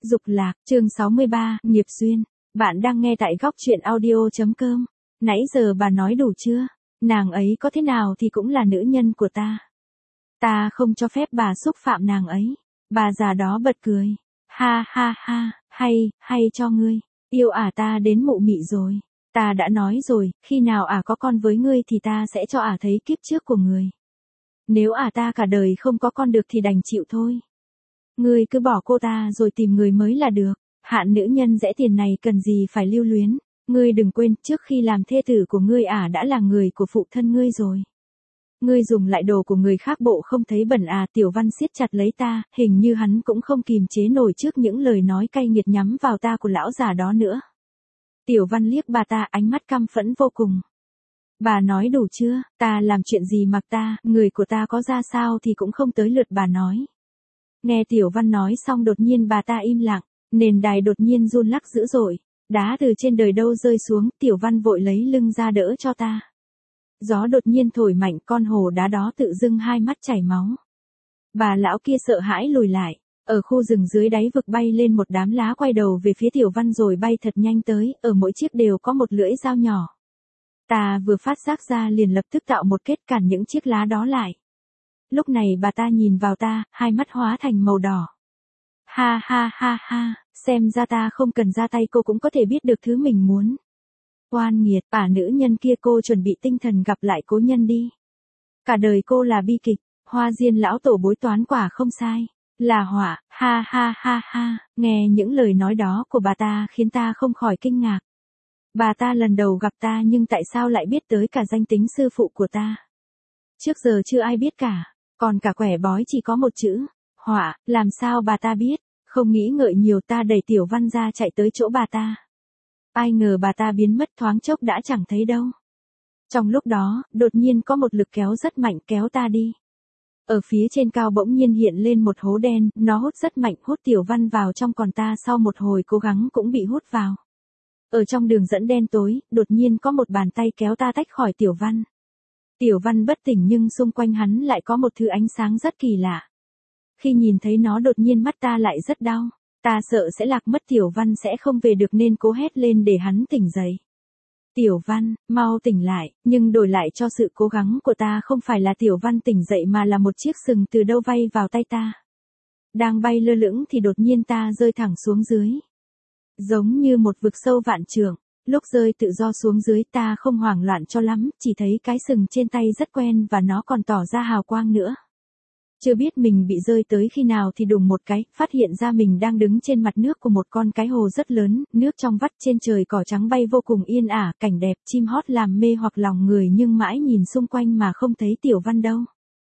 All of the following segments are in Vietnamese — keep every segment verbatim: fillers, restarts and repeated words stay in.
Dục lạc, chương sáu mươi ba, nghiệp duyên. Bạn đang nghe tại góc truyện audio.com. Nãy giờ bà nói đủ chưa? Nàng ấy có thế nào thì cũng là nữ nhân của ta. Ta không cho phép bà xúc phạm nàng ấy. Bà già đó bật cười. Ha ha ha, hay, hay cho ngươi. Yêu ả ta đến mụ mị rồi. Ta đã nói rồi, khi nào ả có con với ngươi thì ta sẽ cho ả thấy kiếp trước của người. Nếu ả ta cả đời không có con được thì đành chịu thôi. Ngươi cứ bỏ cô ta rồi tìm người mới là được. Hạn nữ nhân rẻ tiền này cần gì phải lưu luyến. Ngươi đừng quên, trước khi làm thê tử của ngươi ả đã là người của phụ thân ngươi rồi. Ngươi dùng lại đồ của người khác bộ không thấy bẩn à? Tiểu Văn siết chặt lấy ta, hình như hắn cũng không kìm chế nổi trước những lời nói cay nghiệt nhắm vào ta của lão già đó nữa. Tiểu Văn liếc bà ta, ánh mắt căm phẫn vô cùng. Bà nói đủ chưa? Ta làm chuyện gì mặc ta, người của ta có ra sao thì cũng không tới lượt bà nói. Nghe Tiểu Văn nói xong đột nhiên bà ta im lặng, nền đài đột nhiên run lắc dữ dội, đá từ trên đời đâu rơi xuống, Tiểu Văn vội lấy lưng ra đỡ cho ta. Gió đột nhiên thổi mạnh, con hồ đá đó tự dưng hai mắt chảy máu. Bà lão kia sợ hãi lùi lại, ở khu rừng dưới đáy vực bay lên một đám lá, quay đầu về phía Tiểu Văn rồi bay thật nhanh tới, ở mỗi chiếc đều có một lưỡi dao nhỏ. Ta vừa phát giác ra liền lập tức tạo một kết cản những chiếc lá đó lại. Lúc này bà ta nhìn vào ta, hai mắt hóa thành màu đỏ. Ha ha ha ha, xem ra ta không cần ra tay cô cũng có thể biết được thứ mình muốn. Oan nghiệt, ả nữ nhân kia, cô chuẩn bị tinh thần gặp lại cố nhân đi. Cả đời cô là bi kịch, Hoa Diên lão tổ bối toán quả không sai. Là họa, ha ha ha ha, nghe những lời nói đó của bà ta khiến ta không khỏi kinh ngạc. Bà ta lần đầu gặp ta nhưng tại sao lại biết tới cả danh tính sư phụ của ta? Trước giờ chưa ai biết cả, còn cả quẻ bói chỉ có một chữ, họa, làm sao bà ta biết? Không nghĩ ngợi nhiều, ta đẩy Tiểu Văn ra chạy tới chỗ bà ta. Ai ngờ bà ta biến mất thoáng chốc đã chẳng thấy đâu. Trong lúc đó, đột nhiên có một lực kéo rất mạnh kéo ta đi. Ở phía trên cao bỗng nhiên hiện lên một hố đen, nó hút rất mạnh, hút Tiểu Văn vào trong, còn ta sau một hồi cố gắng cũng bị hút vào. Ở trong đường dẫn đen tối, đột nhiên có một bàn tay kéo ta tách khỏi Tiểu Văn. Tiểu Văn bất tỉnh nhưng xung quanh hắn lại có một thứ ánh sáng rất kỳ lạ. Khi nhìn thấy nó đột nhiên mắt ta lại rất đau. Ta sợ sẽ lạc mất Tiểu Văn sẽ không về được nên cố hét lên để hắn tỉnh dậy. Tiểu Văn, mau tỉnh lại, nhưng đổi lại cho sự cố gắng của ta không phải là Tiểu Văn tỉnh dậy mà là một chiếc sừng từ đâu bay vào tay ta. Đang bay lơ lửng thì đột nhiên ta rơi thẳng xuống dưới. Giống như một vực sâu vạn trượng, lúc rơi tự do xuống dưới ta không hoảng loạn cho lắm, chỉ thấy cái sừng trên tay rất quen và nó còn tỏ ra hào quang nữa. Chưa biết mình bị rơi tới khi nào thì đùng một cái, phát hiện ra mình đang đứng trên mặt nước của một con cái hồ rất lớn, nước trong vắt, trên trời cỏ trắng bay vô cùng yên ả, cảnh đẹp, chim hót làm mê hoặc lòng người nhưng mãi nhìn xung quanh mà không thấy Tiểu Văn đâu.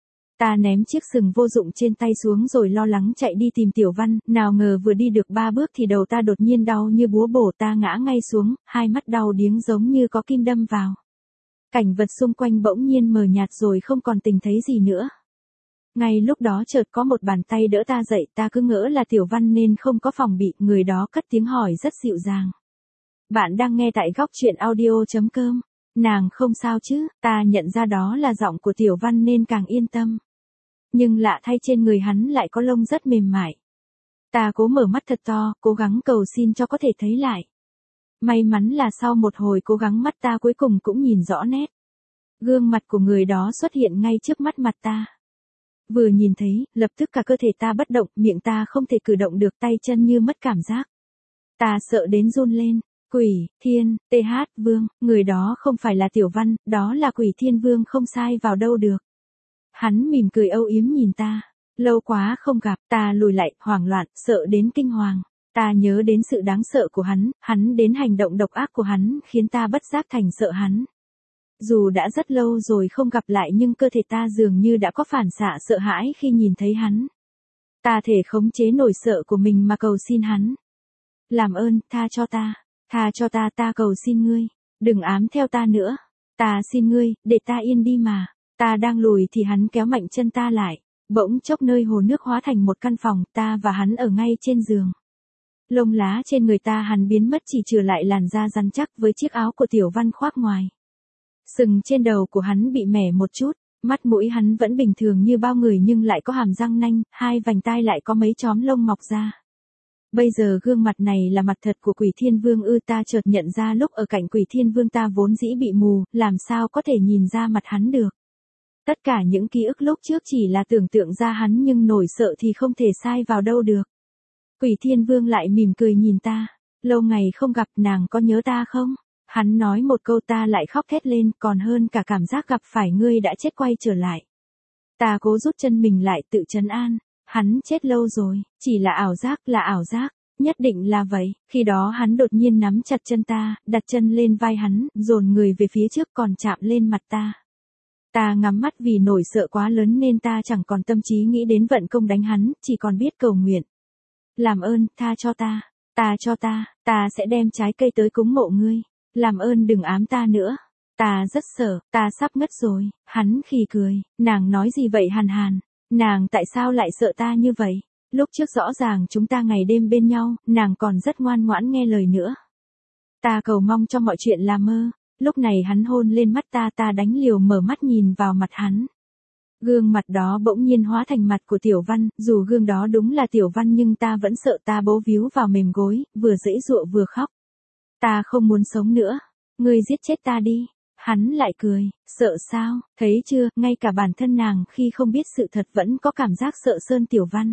Ta ném chiếc sừng vô dụng trên tay xuống rồi lo lắng chạy đi tìm Tiểu Văn, nào ngờ vừa đi được ba bước thì đầu ta đột nhiên đau như búa bổ, ta ngã ngay xuống, hai mắt đau điếng giống như có kim đâm vào. Cảnh vật xung quanh bỗng nhiên mờ nhạt rồi không còn tình thấy gì nữa. Ngay lúc đó chợt có một bàn tay đỡ ta dậy, ta cứ ngỡ là Tiểu Văn nên không có phòng bị, người đó cất tiếng hỏi rất dịu dàng. Bạn đang nghe tại góc truyện audio.com. Nàng không sao chứ? Ta nhận ra đó là giọng của Tiểu Văn nên càng yên tâm. Nhưng lạ thay trên người hắn lại có lông rất mềm mại. Ta cố mở mắt thật to, cố gắng cầu xin cho có thể thấy lại. May mắn là sau một hồi cố gắng mắt ta cuối cùng cũng nhìn rõ nét. Gương mặt của người đó xuất hiện ngay trước mắt mặt ta. Vừa nhìn thấy, lập tức cả cơ thể ta bất động, miệng ta không thể cử động được, tay chân như mất cảm giác. Ta sợ đến run lên. Quỷ, Thiên, tê hát, Vương, người đó không phải là Tiểu Văn, đó là Quỷ Thiên Vương không sai vào đâu được. Hắn mỉm cười âu yếm nhìn ta. Lâu quá không gặp, ta lùi lại, hoảng loạn, sợ đến kinh hoàng. Ta nhớ đến sự đáng sợ của hắn, hắn đến hành động độc ác của hắn khiến ta bất giác thành sợ hắn. Dù đã rất lâu rồi không gặp lại nhưng cơ thể ta dường như đã có phản xạ sợ hãi khi nhìn thấy hắn. Ta thể khống chế nổi sợ của mình mà cầu xin hắn. Làm ơn, tha cho ta. Tha cho ta, ta cầu xin ngươi. Đừng ám theo ta nữa. Ta xin ngươi, để ta yên đi mà. Ta đang lùi thì hắn kéo mạnh chân ta lại. Bỗng chốc nơi hồ nước hóa thành một căn phòng, ta và hắn ở ngay trên giường. Lông lá trên người ta hắn biến mất, chỉ trừ lại làn da rắn chắc với chiếc áo của Tiểu Văn khoác ngoài. Sừng trên đầu của hắn bị mẻ một chút, mắt mũi hắn vẫn bình thường như bao người nhưng lại có hàm răng nanh, hai vành tai lại có mấy chóm lông mọc ra. Bây giờ gương mặt này là mặt thật của Quỷ Thiên Vương ư? Ta chợt nhận ra lúc ở cạnh Quỷ Thiên Vương ta vốn dĩ bị mù, làm sao có thể nhìn ra mặt hắn được. Tất cả những ký ức lúc trước chỉ là tưởng tượng ra hắn nhưng nổi sợ thì không thể sai vào đâu được. Quỷ Thiên Vương lại mỉm cười nhìn ta. Lâu ngày không gặp, nàng có nhớ ta không? Hắn nói một câu ta lại khóc thét lên, còn hơn cả cảm giác gặp phải ngươi đã chết quay trở lại. Ta cố rút chân mình lại tự trấn an. Hắn chết lâu rồi, chỉ là ảo giác, là ảo giác, nhất định là vậy. Khi đó hắn đột nhiên nắm chặt chân ta, đặt chân lên vai hắn, dồn người về phía trước còn chạm lên mặt ta. Ta ngắm mắt vì nổi sợ quá lớn nên ta chẳng còn tâm trí nghĩ đến vận công đánh hắn, chỉ còn biết cầu nguyện. Làm ơn, tha cho ta, ta cho ta, ta sẽ đem trái cây tới cúng mộ ngươi. Làm ơn đừng ám ta nữa. Ta rất sợ, ta sắp ngất rồi. Hắn khì cười, nàng nói gì vậy Hàn Hàn? Nàng tại sao lại sợ ta như vậy? Lúc trước rõ ràng chúng ta ngày đêm bên nhau, nàng còn rất ngoan ngoãn nghe lời nữa. Ta cầu mong cho mọi chuyện là mơ. Lúc này hắn hôn lên mắt ta, ta đánh liều mở mắt nhìn vào mặt hắn. Gương mặt đó bỗng nhiên hóa thành mặt của Tiểu Văn, dù gương đó đúng là Tiểu Văn nhưng ta vẫn sợ. Ta bấu víu vào mềm gối, vừa giãy giụa vừa khóc. Ta không muốn sống nữa. Ngươi giết chết ta đi. Hắn lại cười, sợ sao, thấy chưa, ngay cả bản thân nàng khi không biết sự thật vẫn có cảm giác sợ Sơn Tiểu Văn.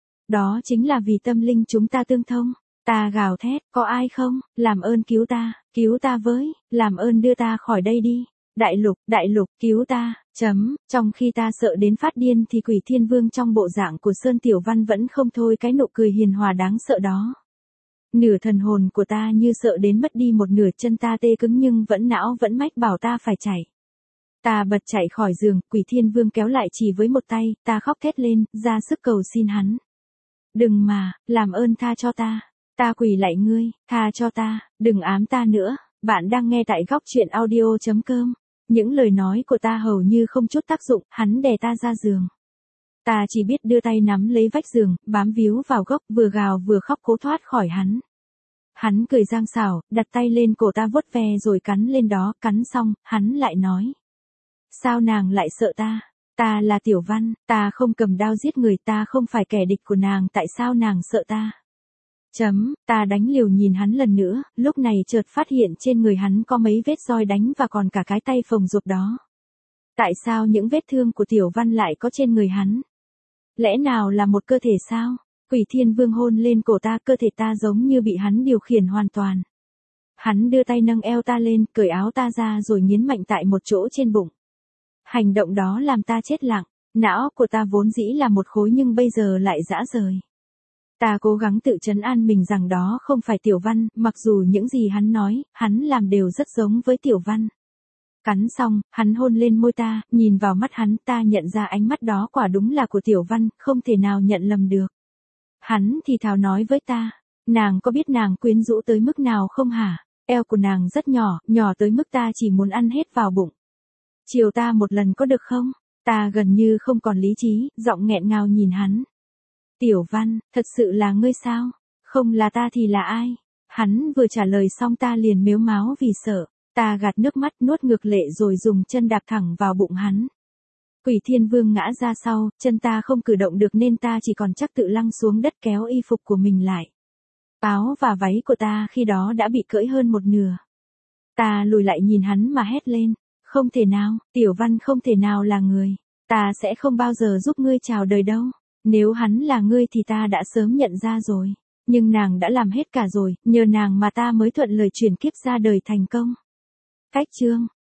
Đó chính là vì tâm linh chúng ta tương thông. Ta gào thét, có ai không, làm ơn cứu ta, cứu ta với, làm ơn đưa ta khỏi đây đi. Đại lục, đại lục, cứu ta, chấm, trong khi ta sợ đến phát điên thì Quỷ Thiên Vương trong bộ dạng của Sơn Tiểu Văn vẫn không thôi cái nụ cười hiền hòa đáng sợ đó. Nửa thần hồn của ta như sợ đến mất đi một nửa, chân ta tê cứng nhưng vẫn não vẫn mách bảo ta phải chạy. Ta bật chạy khỏi giường, Quỷ Thiên Vương kéo lại chỉ với một tay, ta khóc thét lên, ra sức cầu xin hắn. Đừng mà, làm ơn tha cho ta. Ta quỳ lạy ngươi, tha cho ta, đừng ám ta nữa. Bạn đang nghe tại góc truyện audio chấm com. Những lời nói của ta hầu như không chút tác dụng, hắn đè ta ra giường. Ta chỉ biết đưa tay nắm lấy vách giường, bám víu vào gốc, vừa gào vừa khóc cố thoát khỏi hắn. Hắn cười giang xảo, đặt tay lên cổ ta vuốt ve rồi cắn lên đó, cắn xong, hắn lại nói. Sao nàng lại sợ ta? Ta là Tiểu Văn, ta không cầm đao giết người, ta không phải kẻ địch của nàng, tại sao nàng sợ ta? Chấm, ta đánh liều nhìn hắn lần nữa, lúc này chợt phát hiện trên người hắn có mấy vết roi đánh và còn cả cái tay phồng rộp đó. Tại sao những vết thương của Tiểu Văn lại có trên người hắn? Lẽ nào là một cơ thể sao? Quỷ Thiên Vương hôn lên cổ ta, cơ thể ta giống như bị hắn điều khiển hoàn toàn. Hắn đưa tay nâng eo ta lên, cởi áo ta ra rồi nghiến mạnh tại một chỗ trên bụng. Hành động đó làm ta chết lặng, não của ta vốn dĩ là một khối nhưng bây giờ lại rã rời. Ta cố gắng tự trấn an mình rằng đó không phải Tiểu Văn, mặc dù những gì hắn nói, hắn làm đều rất giống với Tiểu Văn. Cắn xong, hắn hôn lên môi ta, nhìn vào mắt hắn, ta nhận ra ánh mắt đó quả đúng là của Tiểu Văn, không thể nào nhận lầm được. Hắn thì thào nói với ta, nàng có biết nàng quyến rũ tới mức nào không hả? Eo của nàng rất nhỏ, nhỏ tới mức ta chỉ muốn ăn hết vào bụng. Chiều ta một lần có được không? Ta gần như không còn lý trí, giọng nghẹn ngào nhìn hắn. Tiểu Văn, thật sự là ngươi sao? Không là ta thì là ai? Hắn vừa trả lời xong ta liền mếu máo vì sợ. Ta gạt nước mắt nuốt ngược lệ rồi dùng chân đạp thẳng vào bụng hắn. Quỷ Thiên Vương ngã ra sau, chân ta không cử động được nên ta chỉ còn chắc tự lăn xuống đất kéo y phục của mình lại. Áo và váy của ta khi đó đã bị cởi hơn một nửa. Ta lùi lại nhìn hắn mà hét lên. Không thể nào, Tiểu Văn không thể nào là người. Ta sẽ không bao giờ giúp ngươi chào đời đâu. Nếu hắn là ngươi thì ta đã sớm nhận ra rồi. Nhưng nàng đã làm hết cả rồi, nhờ nàng mà ta mới thuận lời chuyển kiếp ra đời thành công. Cách chương